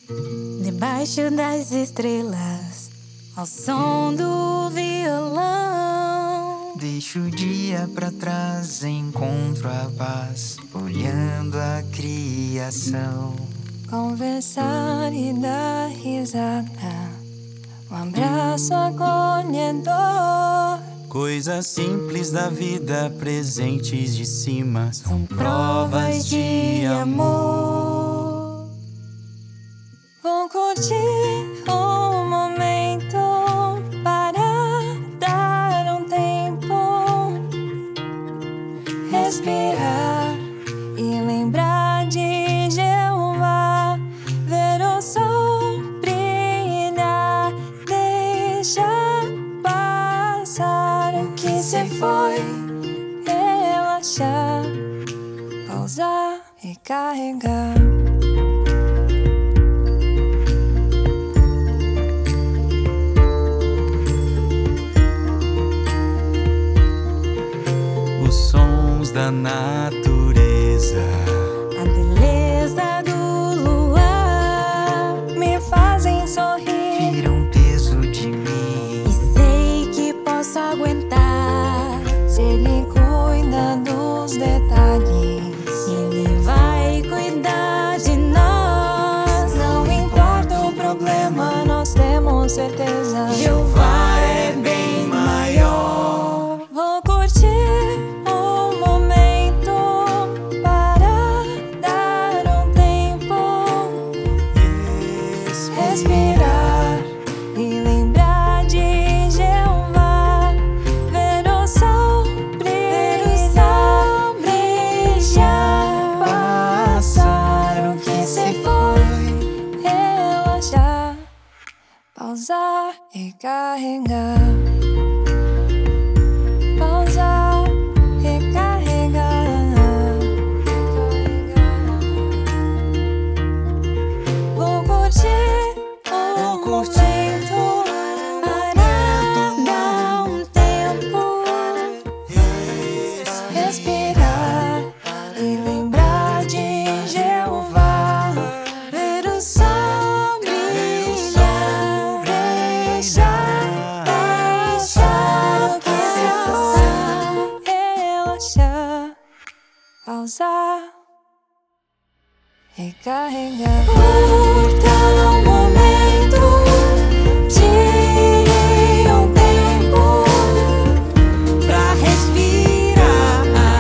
Debaixo das estrelas, ao som do violão. Deixo o dia pra trás, encontro a paz, olhando a criação. Conversar e dar risada, abraço acolhedor. Coisas simples da vida, presentes de cima, são provas de amor. Vou curtir um momento para dar um tempo, respirar e lembrar de Jeová, ver o sol brilhar, deixar passar o que se foi, relaxar, pausar e carregar. Os sons da natureza, A beleza do luar Me fazem sorrir, tiram peso de mim. e sei que posso aguentar. se Ele cuida dos detalhes. Ele vai cuidar de nós. Não importa o problema, nós temos certeza. Jeová é bem maior. Vou curtir um momento para dar um tempo, respirar e lembrar de Jeová, ver o sol brilhar, passar o que se foi, relaxar, pausar e carregar. Pausar, recarregar, Vou curtir um momento para dar um tempo, respirar e lembrar de Jeová, ver o sol brilhar, deixar passar o que se foi, relaxar, pausar, recarregar. Curta um momento, tire um tempo pra respirar.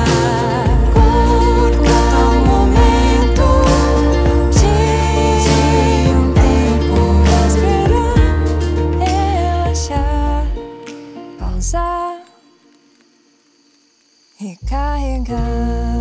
Curta um momento, tire um tempo, respirar, relaxar, pausar, recarregar.